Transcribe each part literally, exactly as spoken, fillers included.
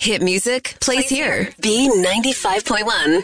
Hit music plays here. B ninety-five point one.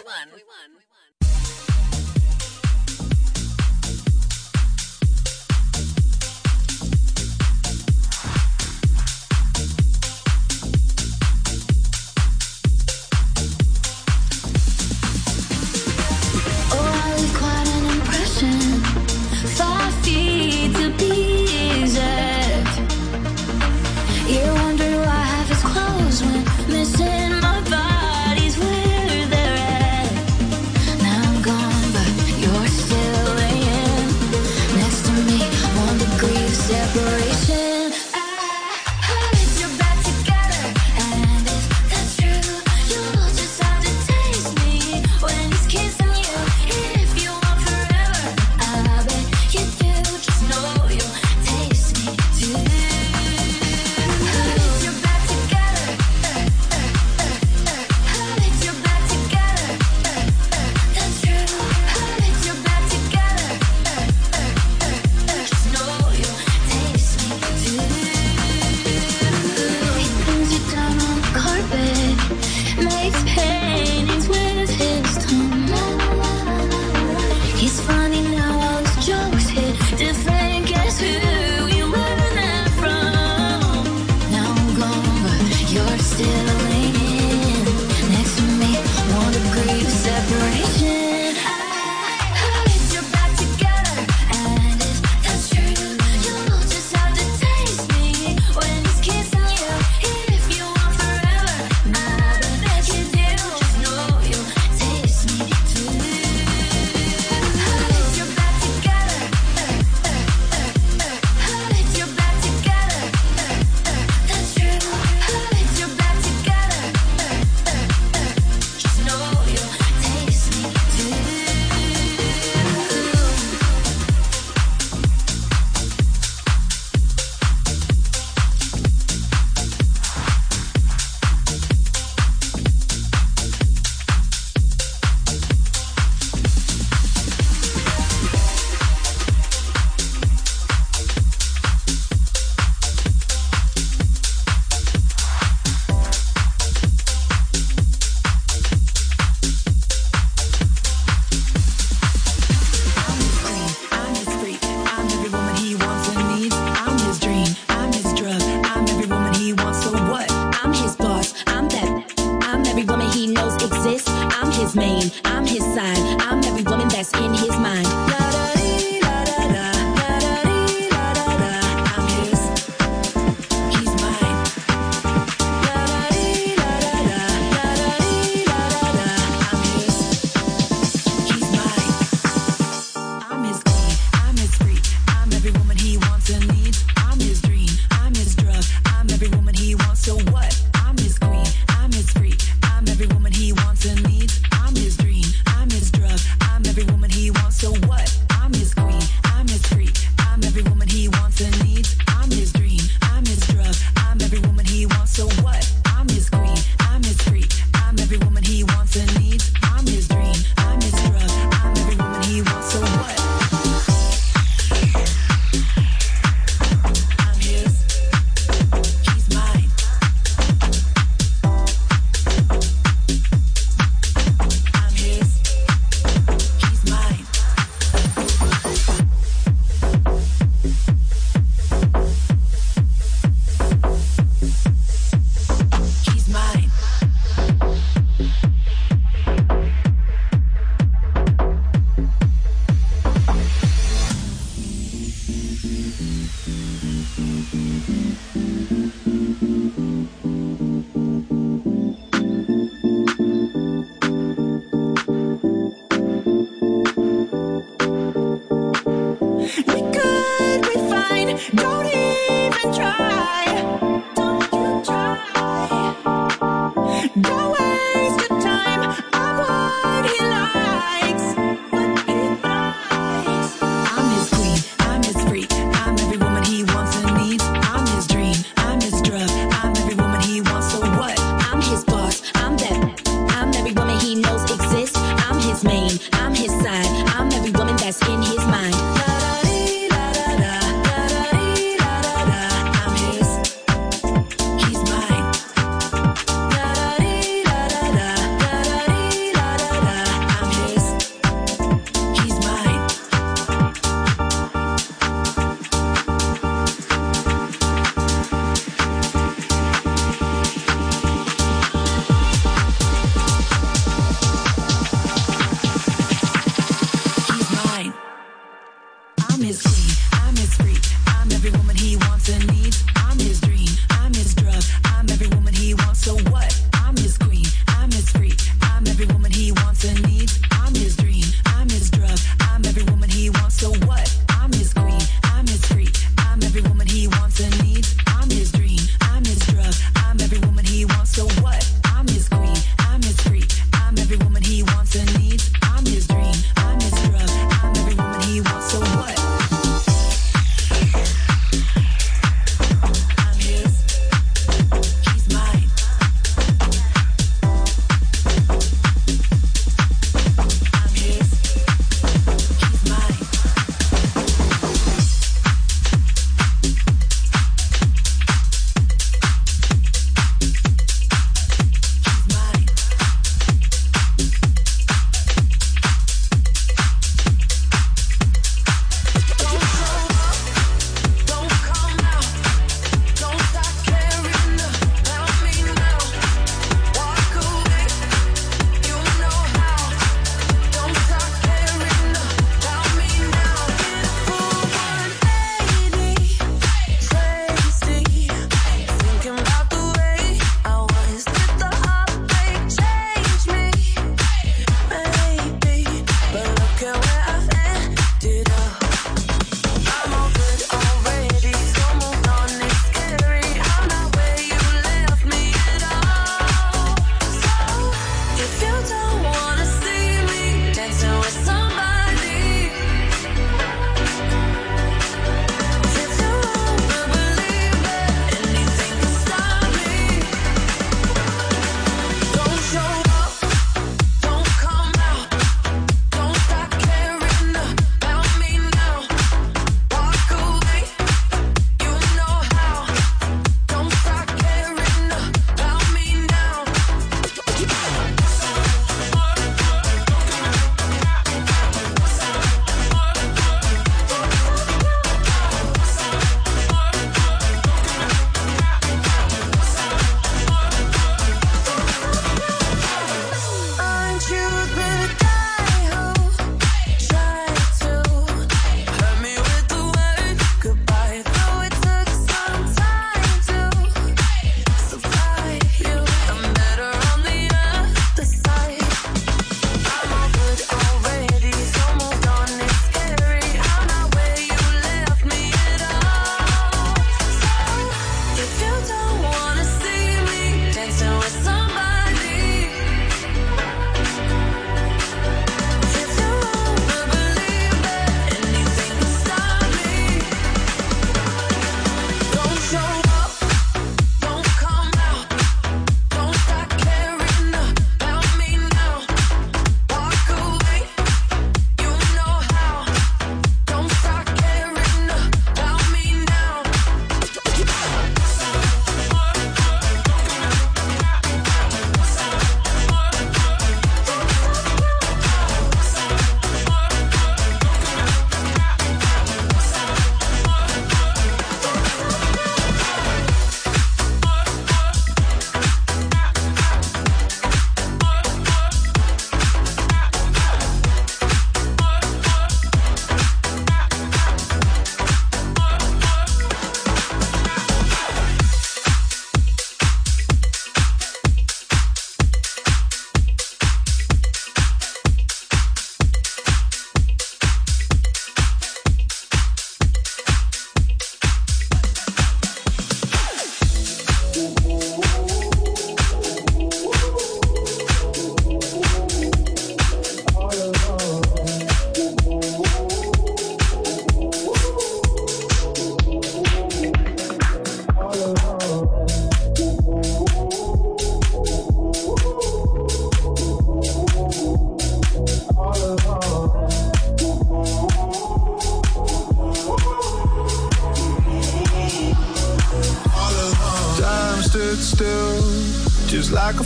Together.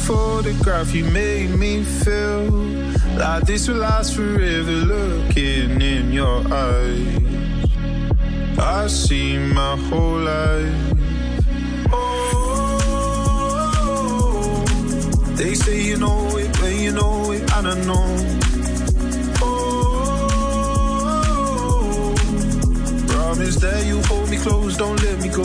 photograph, you made me feel like this will last forever. Looking in your eyes, I see my whole life. Oh, they say you know it when you know it, and I know. Oh, promise that you hold me close, don't let me go.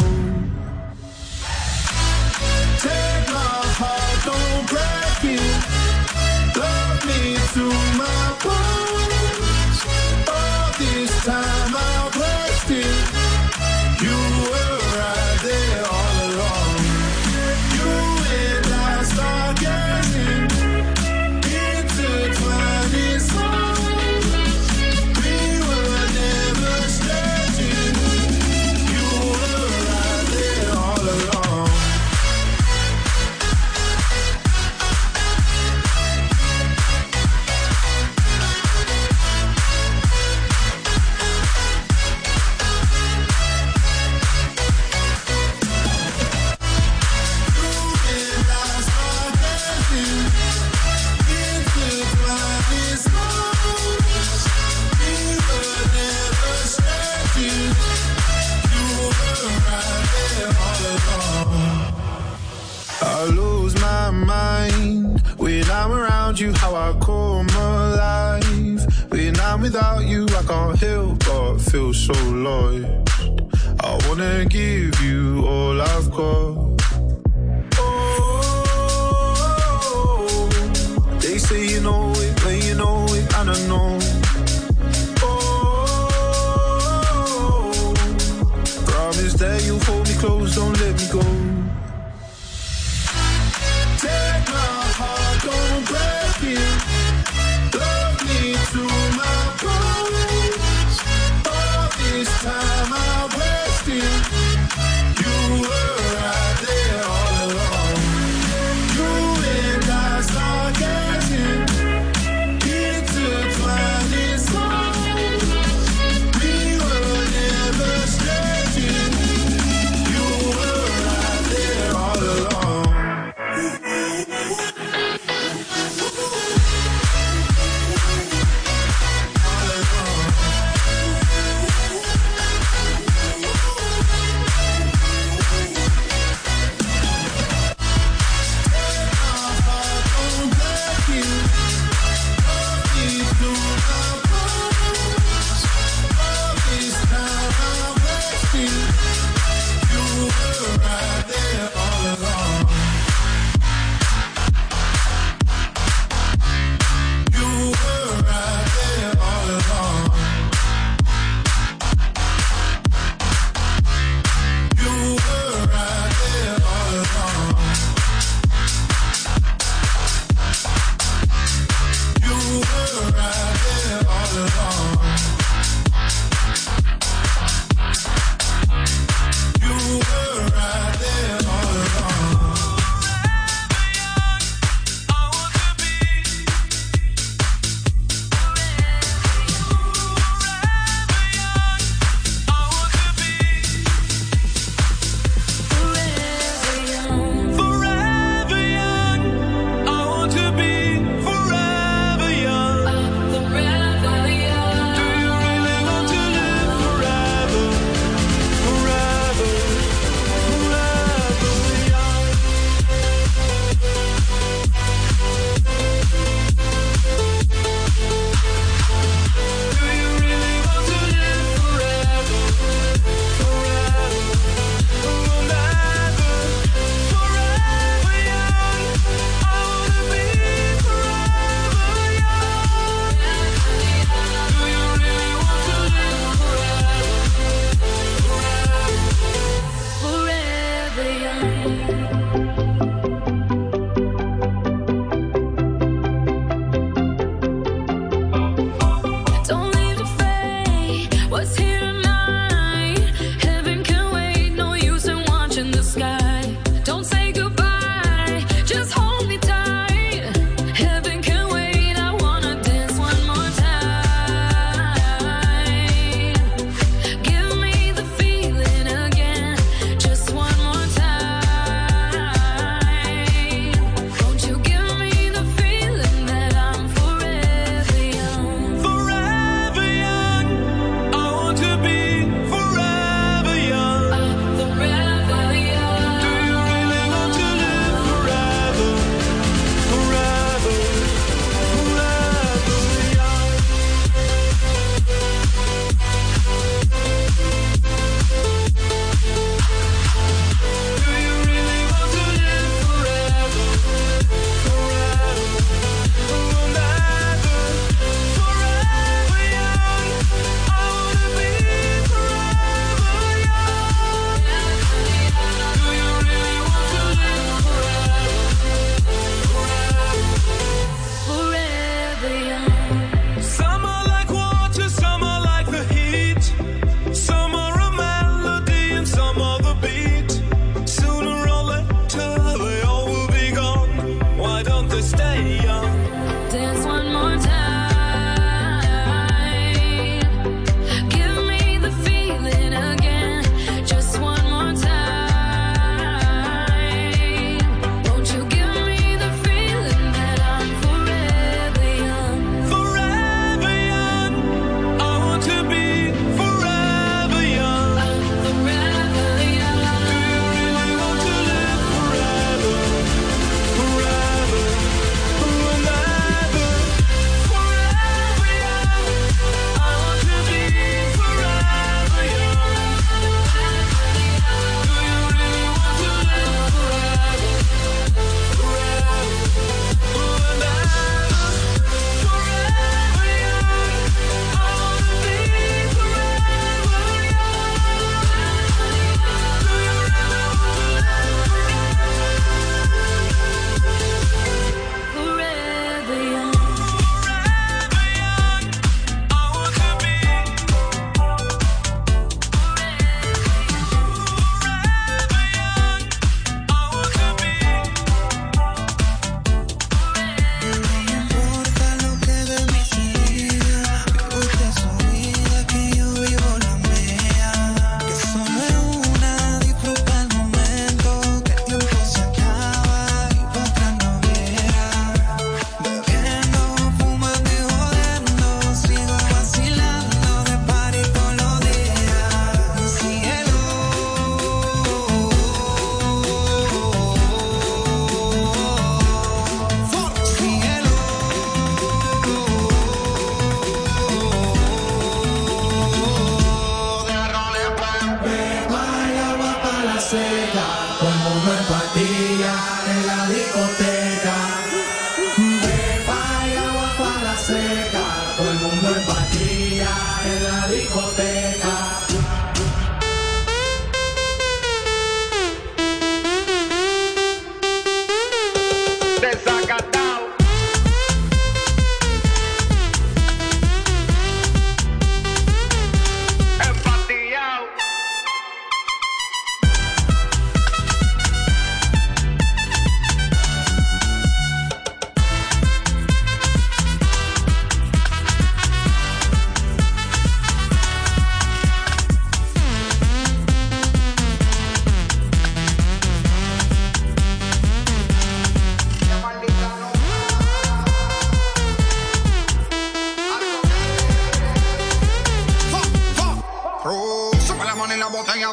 Take my heart, don't break it. Love me to my bones. All this time I've wasted. You were right there all along. You and I start getting intertwined in songs. We were never strangers. You were right there all along. I lose my mind when I'm around you, how I come alive. When I'm without you, I can't help but feel so lost. I wanna give you all I've got. Oh, they say you know it when you know it, and I know. Oh, promise that you'll hold me close, don't let me go. Take my heart, don't break it. Love me to my bones. All this time I've wasted. You were right there.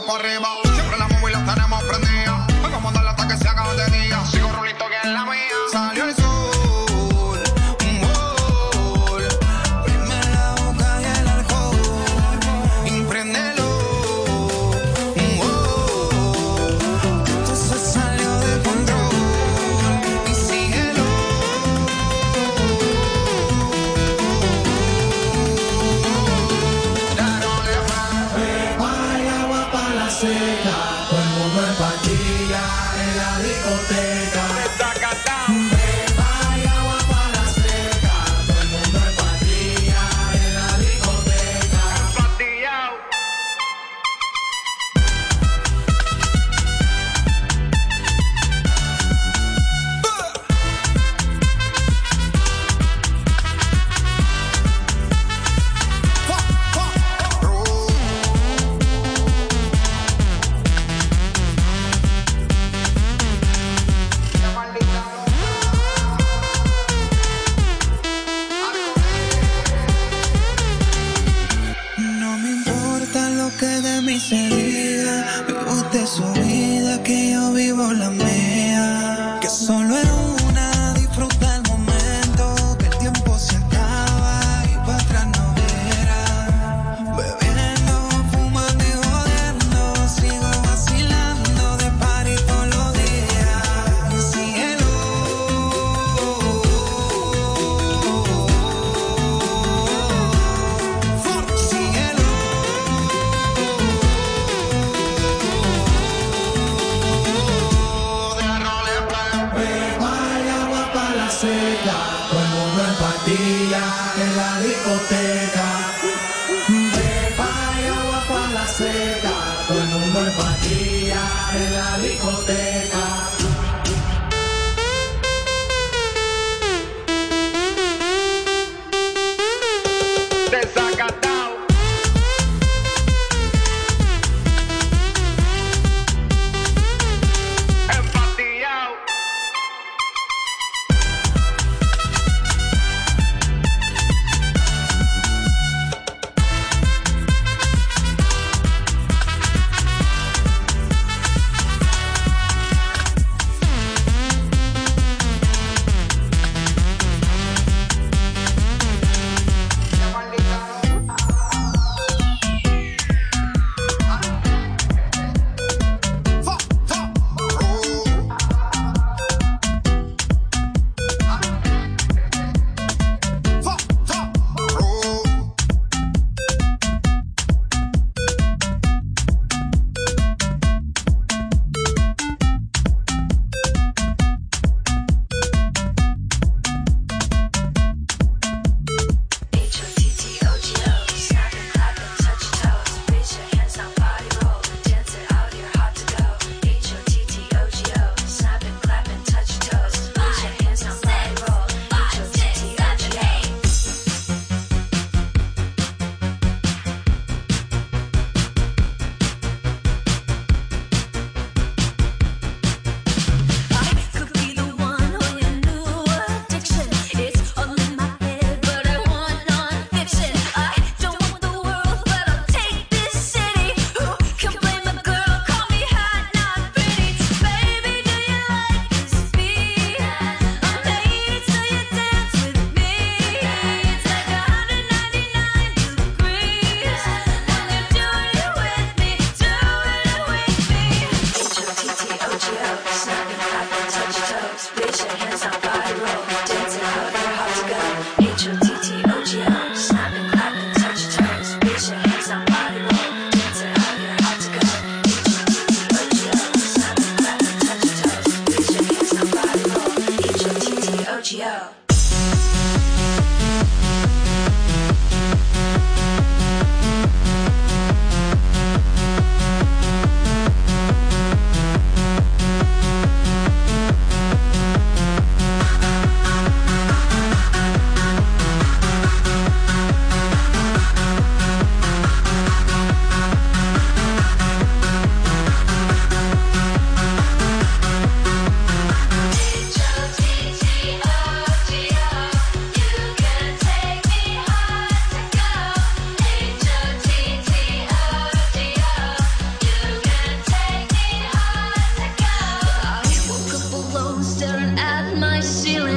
para arriba. Siempre la móvil la tenemos prendida. Hoy vamos a darle hasta que se haga de día. Sigo rulito que es la mía. Salió el sol.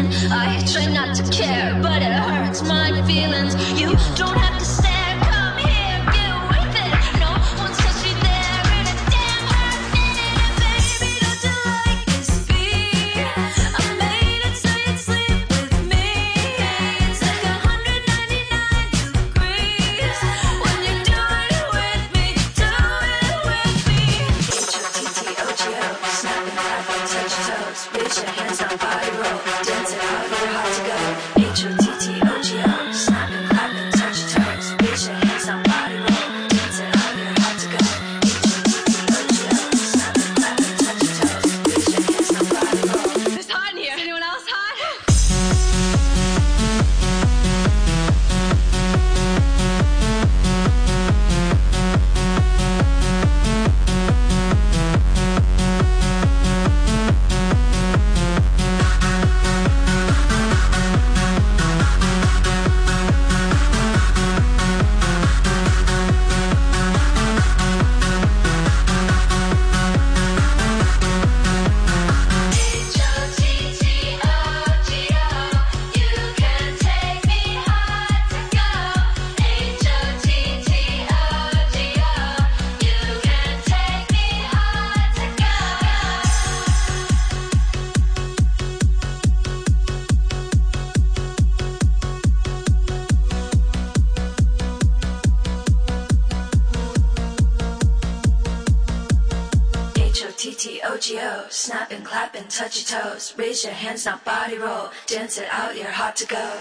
I try not to care, but it hurts my feelings. You don't have to stare, come here, get with it. No one's touched you there in a damn hot minute. Baby, don't you like this beat? I made it so you'd sleep with me. It's like one hundred ninety-nine degrees when you're doing it with me. Do it with me. H O T T O G O, snap and clap and touch your toes. Reach your hands on body roll, dance it out, you're hot to go. H O T T O G O, snap and clap and touch your toes. Reach your hands on body roll, dance it out, you're hot to go. H O T T O G O, snap and clap and touch your toes. Reach your hands on body roll. It's hot in here. Anyone else hot? H O T T O G O, snap and clap and touch your toes. Raise your hands, now body roll. Dance it out, you're hot to go.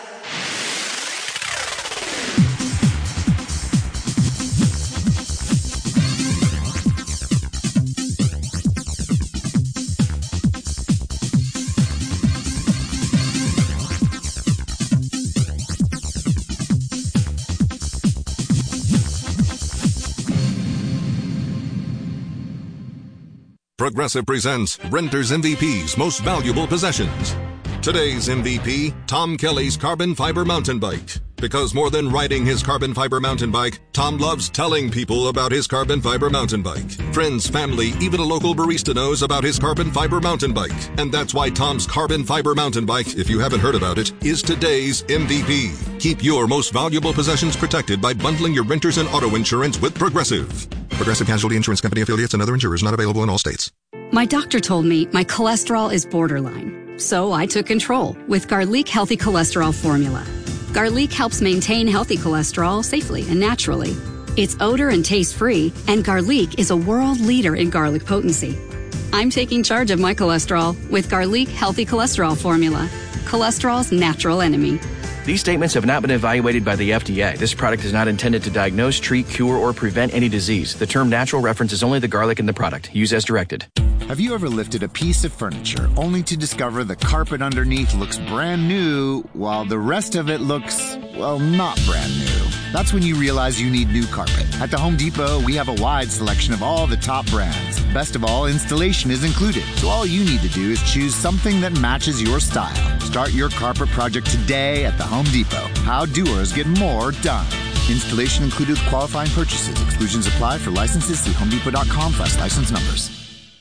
Progressive presents Renter's M V P's Most Valuable Possessions. Today's M V P, Tom Kelly's carbon fiber mountain bike. Because more than riding his carbon fiber mountain bike, Tom loves telling people about his carbon fiber mountain bike. Friends, family, even a local barista knows about his carbon fiber mountain bike. And that's why Tom's carbon fiber mountain bike, if you haven't heard about it, is today's M V P. Keep your most valuable possessions protected by bundling your renters and auto insurance with Progressive. Progressive Casualty Insurance Company affiliates and other insurers not available in all states. My doctor told me my cholesterol is borderline, so I took control with Garlic Healthy Cholesterol Formula. Garlic helps maintain healthy cholesterol safely and naturally. It's odor and taste-free, and Garlic is a world leader in garlic potency. I'm taking charge of my cholesterol with Garlic Healthy Cholesterol Formula, cholesterol's natural enemy. These statements have not been evaluated by the F D A. This product is not intended to diagnose, treat, cure, or prevent any disease. The term natural references only the garlic in the product. Use as directed. Have you ever lifted a piece of furniture only to discover the carpet underneath looks brand new while the rest of it looks, well, not brand new? That's when you realize you need new carpet. At the Home Depot, we have a wide selection of all the top brands. Best of all, installation is included. So all you need to do is choose something that matches your style. Start your carpet project today at the Home Depot. How doers get more done. Installation included with qualifying purchases. Exclusions apply. For licenses, see homedepot.com slash license numbers.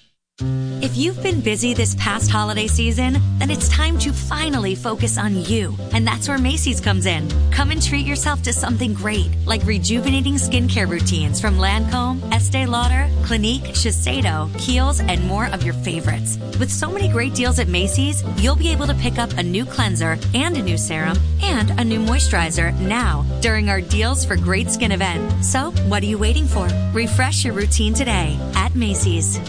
If you've been busy this past holiday season, then it's time to finally focus on you. And that's where Macy's comes in. Come and treat yourself to something great, like rejuvenating skincare routines from Lancome, Estee Lauder, Clinique, Shiseido, Kiehl's, and more of your favorites. With so many great deals at Macy's, you'll be able to pick up a new cleanser and a new serum and a new moisturizer now during our Deals for Great Skin event. So, what are you waiting for? Refresh your routine today at Macy's.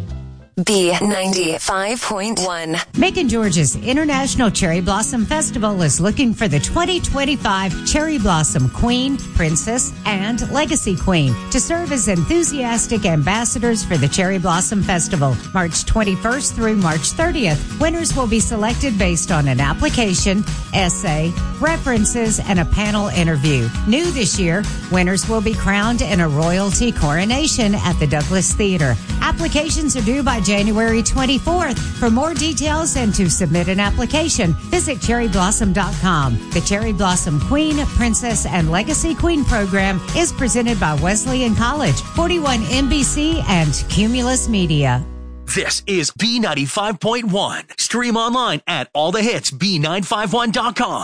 B ninety-five point one. Macon, Georgia's International Cherry Blossom Festival is looking for the twenty twenty-five Cherry Blossom Queen, Princess, and Legacy Queen to serve as enthusiastic ambassadors for the Cherry Blossom Festival, March twenty-first through March thirtieth. Winners will be selected based on an application, essay, references, and a panel interview. New this year, winners will be crowned in a royalty coronation at the Douglas Theater. Applications are due by January twenty-fourth. For more details and to submit an application, visit cherry blossom dot com. The Cherry Blossom Queen, Princess, and Legacy Queen program is presented by Wesleyan College, forty-one N B C, and Cumulus Media. This is B ninety-five point one. Stream online at all the hits B nine five one dot com.